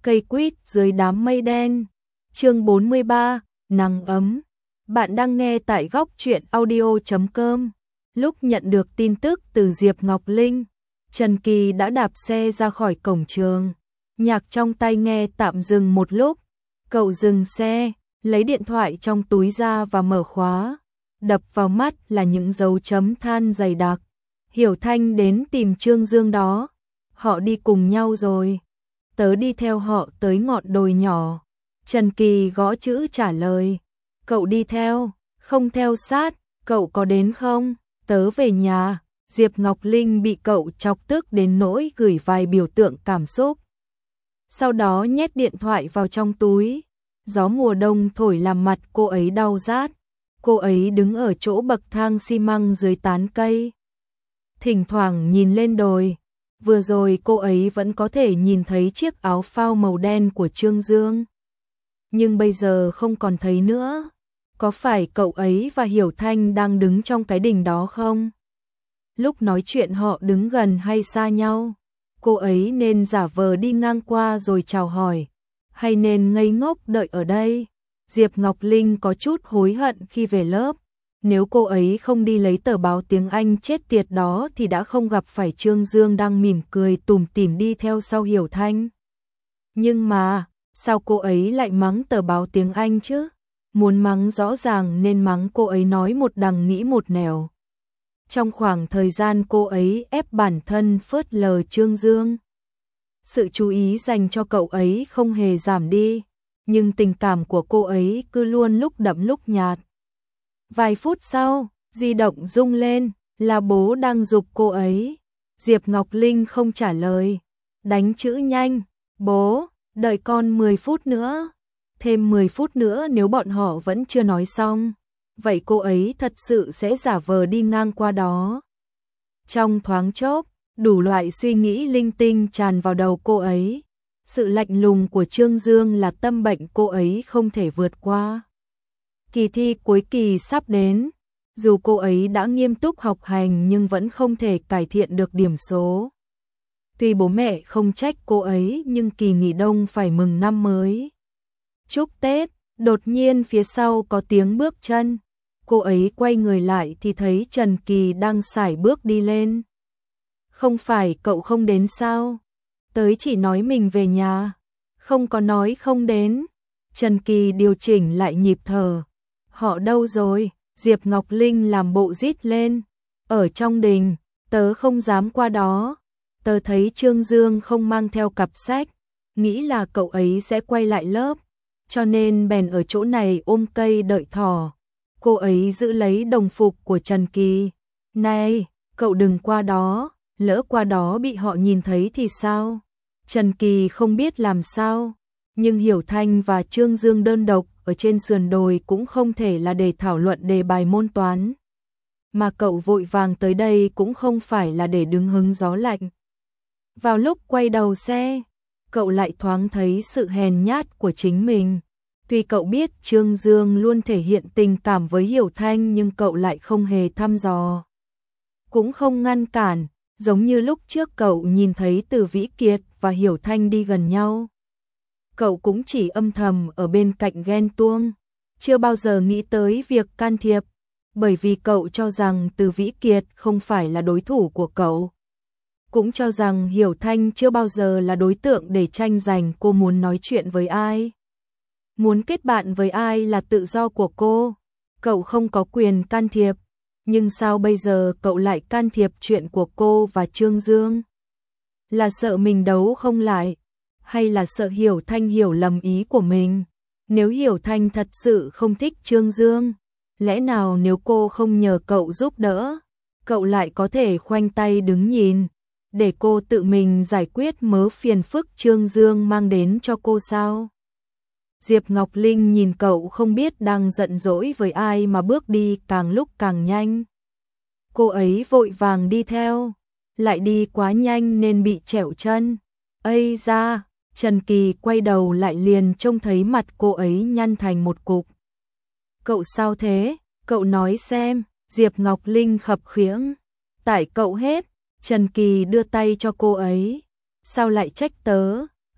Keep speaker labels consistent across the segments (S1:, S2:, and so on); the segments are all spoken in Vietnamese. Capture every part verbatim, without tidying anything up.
S1: Cây quýt dưới đám mây đen. Chương bốn mươi ba, nắng ấm. Bạn đang nghe tại góc truyện audio chấm com. Lúc nhận được tin tức từ Diệp Ngọc Linh, Trần Kỳ đã đạp xe ra khỏi cổng trường. Nhạc trong tai nghe tạm dừng một lúc. Cậu dừng xe, lấy điện thoại trong túi ra và mở khóa. Đập vào mắt là những dấu chấm than dày đặc. Hiểu Thanh đến tìm Trương Dương đó. Họ đi cùng nhau rồi. Tớ đi theo họ tới ngọn đồi nhỏ. Trần Kỳ gõ chữ trả lời. Cậu đi theo, không theo sát, cậu có đến không? Tớ về nhà. Diệp Ngọc Linh bị cậu chọc tức đến nỗi gửi vài biểu tượng cảm xúc. Sau đó nhét điện thoại vào trong túi. Gió mùa đông thổi làm mặt cô ấy đau rát. Cô ấy đứng ở chỗ bậc thang xi măng dưới tán cây. Thỉnh thoảng nhìn lên đồi. Vừa rồi cô ấy vẫn có thể nhìn thấy chiếc áo phao màu đen của Trương Dương. Nhưng bây giờ không còn thấy nữa. Có phải cậu ấy và Hiểu Thanh đang đứng trong cái đình đó không? Lúc nói chuyện họ đứng gần hay xa nhau? Cô ấy nên giả vờ đi ngang qua rồi chào hỏi, hay nên ngây ngốc đợi ở đây? Diệp Ngọc Linh có chút hối hận khi về lớp. Nếu cô ấy không đi lấy tờ báo tiếng Anh chết tiệt đó thì đã không gặp phải Trương Dương đang mỉm cười tủm tỉm đi theo sau Hiểu Thanh. Nhưng mà, sao cô ấy lại mắng tờ báo tiếng Anh chứ? Muốn mắng rõ ràng nên mắng cô ấy nói một đằng nghĩ một nẻo. Trong khoảng thời gian cô ấy ép bản thân phớt lờ Trương Dương, sự chú ý dành cho cậu ấy không hề giảm đi, nhưng tình cảm của cô ấy cứ luôn lúc đậm lúc nhạt. Vài phút sau, di động rung lên, là bố đang giục cô ấy. Diệp Ngọc Linh không trả lời, đánh chữ nhanh. Bố, đợi con mười phút nữa. Thêm mười phút nữa nếu bọn họ vẫn chưa nói xong, vậy cô ấy thật sự sẽ giả vờ đi ngang qua đó. Trong thoáng chốc, đủ loại suy nghĩ linh tinh tràn vào đầu cô ấy. Sự lạnh lùng của Trương Dương là tâm bệnh cô ấy không thể vượt qua. Kỳ thi cuối kỳ sắp đến, dù cô ấy đã nghiêm túc học hành nhưng vẫn không thể cải thiện được điểm số. Tuy bố mẹ không trách cô ấy nhưng kỳ nghỉ đông phải mừng năm mới. Chúc Tết, đột nhiên phía sau có tiếng bước chân. Cô ấy quay người lại thì thấy Trần Kỳ đang sải bước đi lên. Không phải cậu không đến sao? Tới chỉ nói mình về nhà, không có nói không đến. Trần Kỳ điều chỉnh lại nhịp thở. Họ đâu rồi? Diệp Ngọc Linh làm bộ rít lên. Ở trong đình, tớ không dám qua đó. Tớ thấy Trương Dương không mang theo cặp sách, nghĩ là cậu ấy sẽ quay lại lớp, cho nên bèn ở chỗ này ôm cây đợi thỏ. Cô ấy giữ lấy đồng phục của Trần Kỳ. Này, cậu đừng qua đó, lỡ qua đó bị họ nhìn thấy thì sao? Trần Kỳ không biết làm sao, nhưng Hiểu Thanh và Trương Dương đơn độc ở trên sườn đồi cũng không thể là để thảo luận đề bài môn toán. Mà cậu vội vàng tới đây cũng không phải là để đứng hứng gió lạnh. Vào lúc quay đầu xe, cậu lại thoáng thấy sự hèn nhát của chính mình. Tuy cậu biết Trương Dương luôn thể hiện tình cảm với Hiểu Thanh nhưng cậu lại không hề thăm dò, cũng không ngăn cản, giống như lúc trước cậu nhìn thấy Từ Vĩ Kiệt và Hiểu Thanh đi gần nhau. Cậu cũng chỉ âm thầm ở bên cạnh ghen tuông, chưa bao giờ nghĩ tới việc can thiệp, bởi vì cậu cho rằng Từ Vĩ Kiệt không phải là đối thủ của cậu. Cũng cho rằng Hiểu Thanh chưa bao giờ là đối tượng để tranh giành cô muốn nói chuyện với ai. Muốn kết bạn với ai là tự do của cô, cậu không có quyền can thiệp. Nhưng sao bây giờ cậu lại can thiệp chuyện của cô và Trương Dương? Là sợ mình đấu không lại, hay là sợ Hiểu Thanh hiểu lầm ý của mình? Nếu Hiểu Thanh thật sự không thích Trương Dương, lẽ nào nếu cô không nhờ cậu giúp đỡ, cậu lại có thể khoanh tay đứng nhìn, để cô tự mình giải quyết mớ phiền phức Trương Dương mang đến cho cô sao? Diệp Ngọc Linh nhìn cậu không biết đang giận dỗi với ai mà bước đi càng lúc càng nhanh. Cô ấy vội vàng đi theo, lại đi quá nhanh nên bị trẹo chân. Ây da, Trần Kỳ quay đầu lại liền trông thấy mặt cô ấy nhăn thành một cục. Cậu sao thế? Cậu nói xem. Diệp Ngọc Linh khập khiễng. Tại cậu hết. Trần Kỳ đưa tay cho cô ấy. Sao lại trách tớ?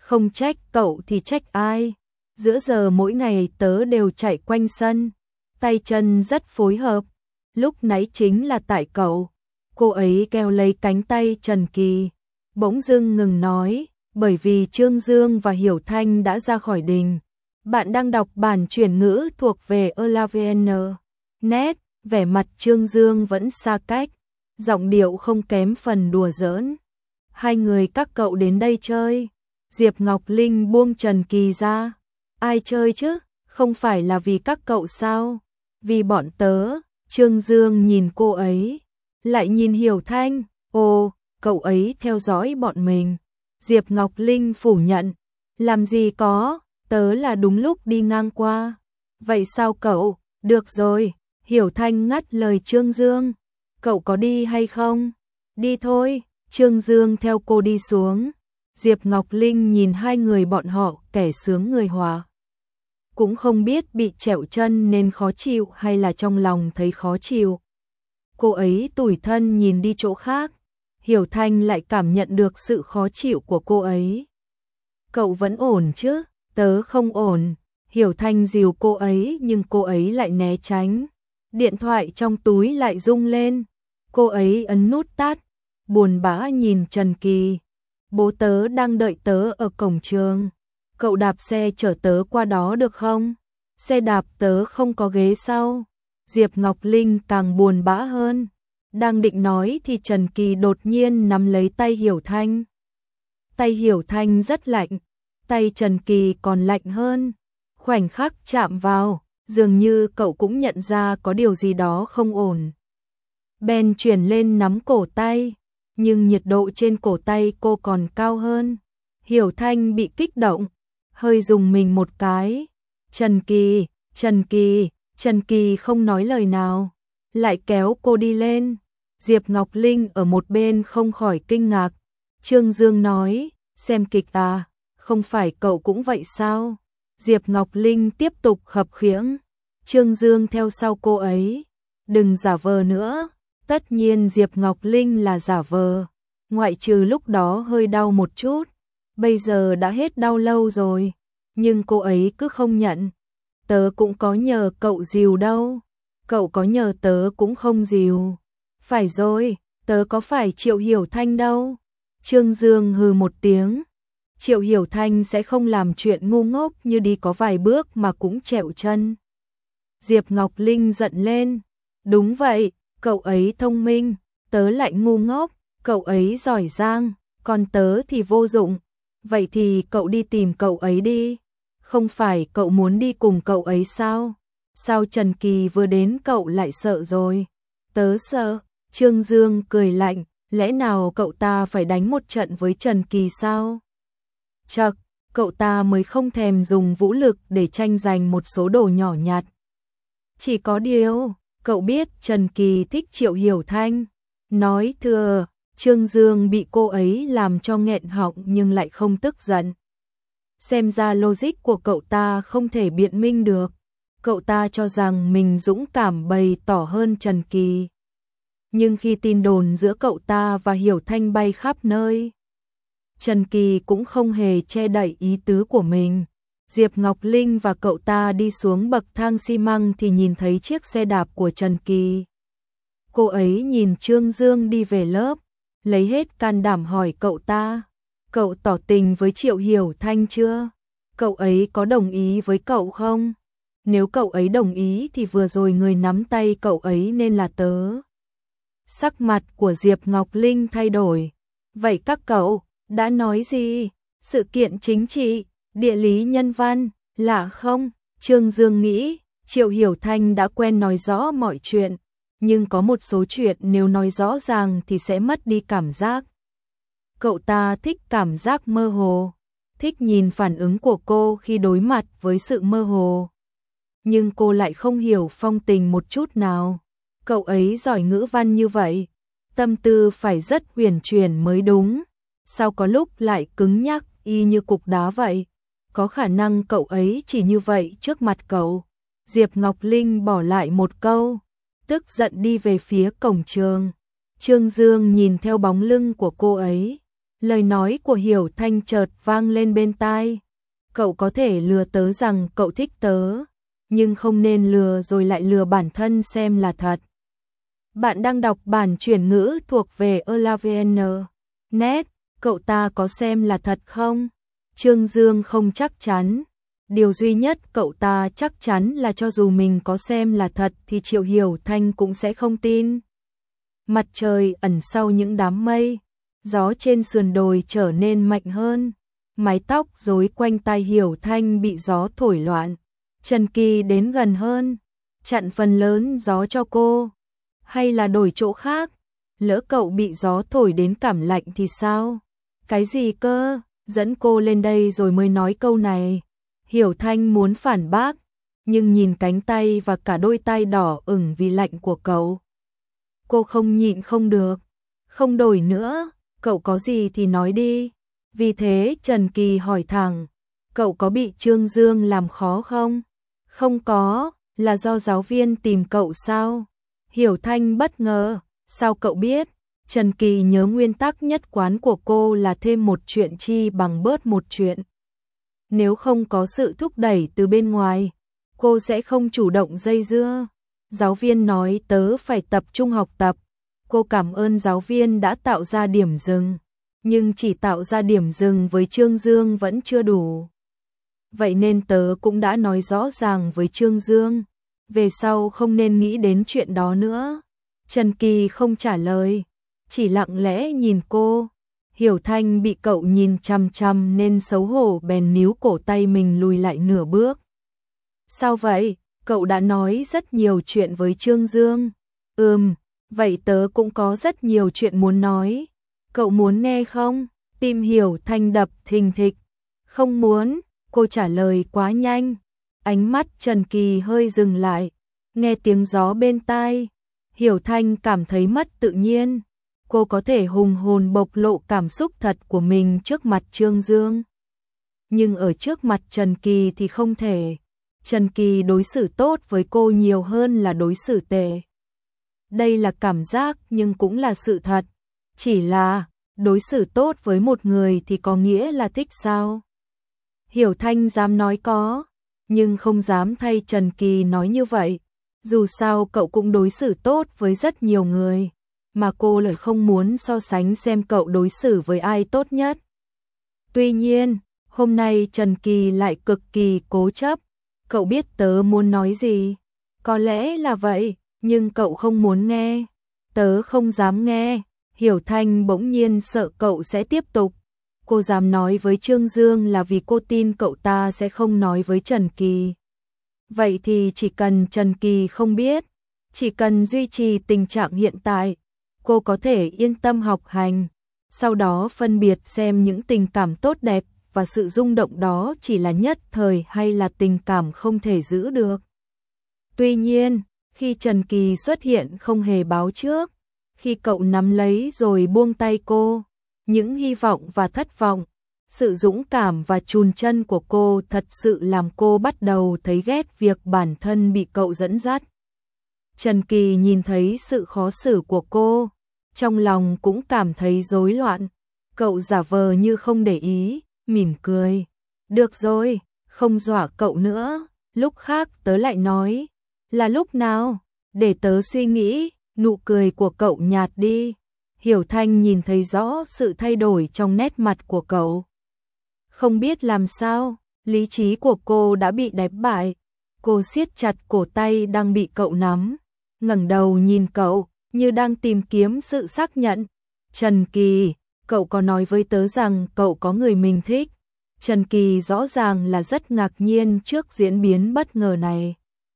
S1: Không trách cậu thì trách ai? Giữa giờ mỗi ngày tớ đều chạy quanh sân, tay chân rất phối hợp. Lúc nãy chính là tại cậu. Cô ấy kéo lấy cánh tay Trần Kỳ, bỗng dưng ngừng nói, bởi vì Trương Dương và Hiểu Thanh đã ra khỏi đình. Bạn đang đọc bản chuyển ngữ thuộc về Elavn. Net, vẻ mặt Trương Dương vẫn xa cách, giọng điệu không kém phần đùa giỡn. Hai người các cậu đến đây chơi. Diệp Ngọc Linh buông Trần Kỳ ra. Ai chơi chứ, không phải là vì các cậu sao? Vì bọn tớ. Trương Dương nhìn cô ấy, lại nhìn Hiểu Thanh. Ồ, cậu ấy theo dõi bọn mình. Diệp Ngọc Linh phủ nhận. Làm gì có, tớ là đúng lúc đi ngang qua. Vậy sao cậu? Được rồi. Hiểu Thanh ngắt lời Trương Dương. Cậu có đi hay không? Đi thôi. Trương Dương theo cô đi xuống. Diệp Ngọc Linh nhìn hai người bọn họ, kẻ sướng người hòa. Cũng không biết bị trẹo chân nên khó chịu hay là trong lòng thấy khó chịu. Cô ấy tủi thân nhìn đi chỗ khác. Hiểu Thanh lại cảm nhận được sự khó chịu của cô ấy. Cậu vẫn ổn chứ? Tớ không ổn. Hiểu Thanh dìu cô ấy nhưng cô ấy lại né tránh. Điện thoại trong túi lại rung lên. Cô ấy ấn nút tắt, buồn bã nhìn Trần Kỳ. Bố tớ đang đợi tớ ở cổng trường. Cậu đạp xe chở tớ qua đó được không? Xe đạp tớ không có ghế sau. Diệp Ngọc Linh càng buồn bã hơn. Đang định nói thì Trần Kỳ đột nhiên nắm lấy tay Hiểu Thanh. Tay Hiểu Thanh rất lạnh, tay Trần Kỳ còn lạnh hơn. Khoảnh khắc chạm vào, dường như cậu cũng nhận ra có điều gì đó không ổn. Ben chuyển lên nắm cổ tay, nhưng nhiệt độ trên cổ tay cô còn cao hơn. Hiểu Thanh bị kích động, hơi rùng mình một cái. Trần Kỳ, Trần Kỳ, Trần Kỳ không nói lời nào, lại kéo cô đi lên. Diệp Ngọc Linh ở một bên không khỏi kinh ngạc. Trương Dương nói, xem kịch à, không phải cậu cũng vậy sao? Diệp Ngọc Linh tiếp tục khập khiễng. Trương Dương theo sau cô ấy. Đừng giả vờ nữa. Tất nhiên Diệp Ngọc Linh là giả vờ. Ngoại trừ lúc đó hơi đau một chút. Bây giờ đã hết đau lâu rồi. Nhưng cô ấy cứ không nhận. Tớ cũng có nhờ cậu dìu đâu. Cậu có nhờ tớ cũng không dìu. Phải rồi, tớ có phải Triệu Hiểu Thanh đâu. Trương Dương hừ một tiếng. Triệu Hiểu Thanh sẽ không làm chuyện ngu ngốc như đi có vài bước mà cũng trẹo chân. Diệp Ngọc Linh giận lên. Đúng vậy, cậu ấy thông minh, tớ lại ngu ngốc, cậu ấy giỏi giang, còn tớ thì vô dụng. Vậy thì cậu đi tìm cậu ấy đi. Không phải cậu muốn đi cùng cậu ấy sao? Sao Trần Kỳ vừa đến cậu lại sợ rồi? Tớ sợ. Trương Dương cười lạnh, lẽ nào cậu ta phải đánh một trận với Trần Kỳ sao? Chậc, cậu ta mới không thèm dùng vũ lực để tranh giành một số đồ nhỏ nhặt. Chỉ có điều, cậu biết Trần Kỳ thích Triệu Hiểu Thanh. Nói thừa, Trương Dương bị cô ấy làm cho nghẹn họng nhưng lại không tức giận. Xem ra logic của cậu ta không thể biện minh được. Cậu ta cho rằng mình dũng cảm bày tỏ hơn Trần Kỳ. Nhưng khi tin đồn giữa cậu ta và Hiểu Thanh bay khắp nơi, Trần Kỳ cũng không hề che đậy ý tứ của mình. Diệp Ngọc Linh và cậu ta đi xuống bậc thang xi măng thì nhìn thấy chiếc xe đạp của Trần Kỳ. Cô ấy nhìn Trương Dương đi về lớp, lấy hết can đảm hỏi cậu ta, cậu tỏ tình với Triệu Hiểu Thanh chưa? Cậu ấy có đồng ý với cậu không? Nếu cậu ấy đồng ý thì vừa rồi người nắm tay cậu ấy nên là tớ. Sắc mặt của Diệp Ngọc Linh thay đổi. Vậy các cậu đã nói gì? Sự kiện chính trị, địa lý nhân văn, lạ không? Trương Dương nghĩ, Triệu Hiểu Thanh đã quen nói rõ mọi chuyện, nhưng có một số chuyện nếu nói rõ ràng thì sẽ mất đi cảm giác. Cậu ta thích cảm giác mơ hồ, thích nhìn phản ứng của cô khi đối mặt với sự mơ hồ. Nhưng cô lại không hiểu phong tình một chút nào. Cậu ấy giỏi ngữ văn như vậy, tâm tư phải rất huyền chuyển mới đúng. Sao có lúc lại cứng nhắc y như cục đá vậy? Có khả năng cậu ấy chỉ như vậy trước mặt cậu. Diệp Ngọc Linh bỏ lại một câu, tức giận đi về phía cổng trường. Trương Dương nhìn theo bóng lưng của cô ấy, Lời nói của Hiểu Thanh chợt vang lên bên tai. Cậu có thể lừa tớ rằng cậu thích tớ, nhưng không nên lừa rồi lại lừa bản thân xem là thật. Bạn đang đọc bản chuyển ngữ thuộc về Elavn. Net, cậu ta có xem là thật không? Trương Dương không chắc chắn. Điều duy nhất cậu ta chắc chắn là cho dù mình có xem là thật thì Triệu Hiểu Thanh cũng sẽ không tin. Mặt trời ẩn sau những đám mây, gió trên sườn đồi trở nên mạnh hơn. Mái tóc rối quanh tai Hiểu Thanh bị gió thổi loạn. Trần Kỳ đến gần hơn, chặn phần lớn gió cho cô. Hay là đổi chỗ khác? Lỡ cậu bị gió thổi đến cảm lạnh thì sao? Cái gì cơ? Dẫn cô lên đây rồi mới nói câu này. Hiểu Thanh muốn phản bác, nhưng nhìn cánh tay và cả đôi tai đỏ ửng vì lạnh của cậu. Cô không nhịn không được. Không đổi nữa, cậu có gì thì nói đi. Vì thế Trần Kỳ hỏi thẳng, cậu có bị Trương Dương làm khó không? Không có, là do giáo viên tìm cậu sao? Hiểu Thanh bất ngờ, sao cậu biết? Trần Kỳ nhớ nguyên tắc nhất quán của cô là thêm một chuyện chi bằng bớt một chuyện. Nếu không có sự thúc đẩy từ bên ngoài, cô sẽ không chủ động dây dưa. Giáo viên nói tớ phải tập trung học tập. Cô cảm ơn giáo viên đã tạo ra điểm dừng, nhưng chỉ tạo ra điểm dừng với Trương Dương vẫn chưa đủ. Vậy nên tớ cũng đã nói rõ ràng với Trương Dương, về sau không nên nghĩ đến chuyện đó nữa. Trần Kỳ không trả lời, chỉ lặng lẽ nhìn cô. Hiểu Thanh bị cậu nhìn chằm chằm nên xấu hổ bèn níu cổ tay mình lùi lại nửa bước. Sao vậy? Cậu đã nói rất nhiều chuyện với Trương Dương. Ừm, vậy tớ cũng có rất nhiều chuyện muốn nói. Cậu muốn nghe không? Tim Hiểu Thanh đập thình thịch. Không muốn, cô trả lời quá nhanh. Ánh mắt Trần Kỳ hơi dừng lại. Nghe tiếng gió bên tai, Hiểu Thanh cảm thấy mất tự nhiên. Cô có thể hùng hồn bộc lộ cảm xúc thật của mình trước mặt Trương Dương. Nhưng ở trước mặt Trần Kỳ thì không thể. Trần Kỳ đối xử tốt với cô nhiều hơn là đối xử tệ. Đây là cảm giác nhưng cũng là sự thật. Chỉ là, đối xử tốt với một người thì có nghĩa là thích sao? Hiểu Thanh dám nói có, nhưng không dám thay Trần Kỳ nói như vậy. Dù sao cậu cũng đối xử tốt với rất nhiều người, mà cô lại không muốn so sánh xem cậu đối xử với ai tốt nhất. Tuy nhiên, hôm nay Trần Kỳ lại cực kỳ cố chấp. Cậu biết tớ muốn nói gì? Có lẽ là vậy, nhưng cậu không muốn nghe. Tớ không dám nghe. Hiểu Thanh bỗng nhiên sợ cậu sẽ tiếp tục. Cô dám nói với Trương Dương là vì cô tin cậu ta sẽ không nói với Trần Kỳ. Vậy thì chỉ cần Trần Kỳ không biết, chỉ cần duy trì tình trạng hiện tại, cô có thể yên tâm học hành, sau đó phân biệt xem những tình cảm tốt đẹp và sự rung động đó chỉ là nhất thời hay là tình cảm không thể giữ được. Tuy nhiên, khi Trần Kỳ xuất hiện không hề báo trước, khi cậu nắm lấy rồi buông tay cô, những hy vọng và thất vọng, sự dũng cảm và chùn chân của cô thật sự làm cô bắt đầu thấy ghét việc bản thân bị cậu dẫn dắt. Trần Kỳ nhìn thấy sự khó xử của cô, trong lòng cũng cảm thấy rối loạn. Cậu giả vờ như không để ý, mỉm cười. Được rồi, không dọa cậu nữa, lúc khác tớ lại nói. Là lúc nào? Để tớ suy nghĩ. Nụ cười của cậu nhạt đi. Hiểu Thanh nhìn thấy rõ sự thay đổi trong nét mặt của cậu. Không biết làm sao, lý trí của cô đã bị đánh bại. Cô siết chặt cổ tay đang bị cậu nắm, ngẩng đầu nhìn cậu, như đang tìm kiếm sự xác nhận. Trần Kỳ, cậu có nói với tớ rằng cậu có người mình thích. Trần Kỳ rõ ràng là rất ngạc nhiên trước diễn biến bất ngờ này,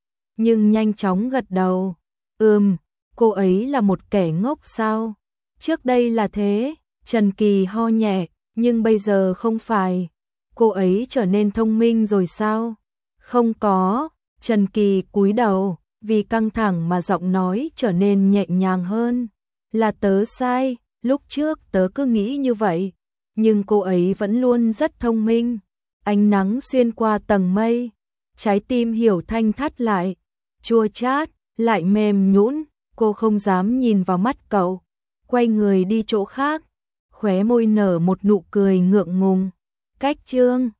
S1: nhưng nhanh chóng gật đầu. Ừm, cô ấy là một kẻ ngốc sao? Trước đây là thế. Trần Kỳ ho nhẹ, nhưng bây giờ không phải. Cô ấy trở nên thông minh rồi sao? Không có. Trần Kỳ cúi đầu, vì căng thẳng mà giọng nói trở nên nhẹ nhàng hơn. Là tớ sai, lúc trước tớ cứ nghĩ như vậy, nhưng cô ấy vẫn luôn rất thông minh. Ánh nắng xuyên qua tầng mây, trái tim Hiểu Thanh thắt lại, chua chát, lại mềm nhũn. Cô không dám nhìn vào mắt cậu, quay người đi chỗ khác. khóe môi nở một nụ cười ngượng ngùng. Cách chương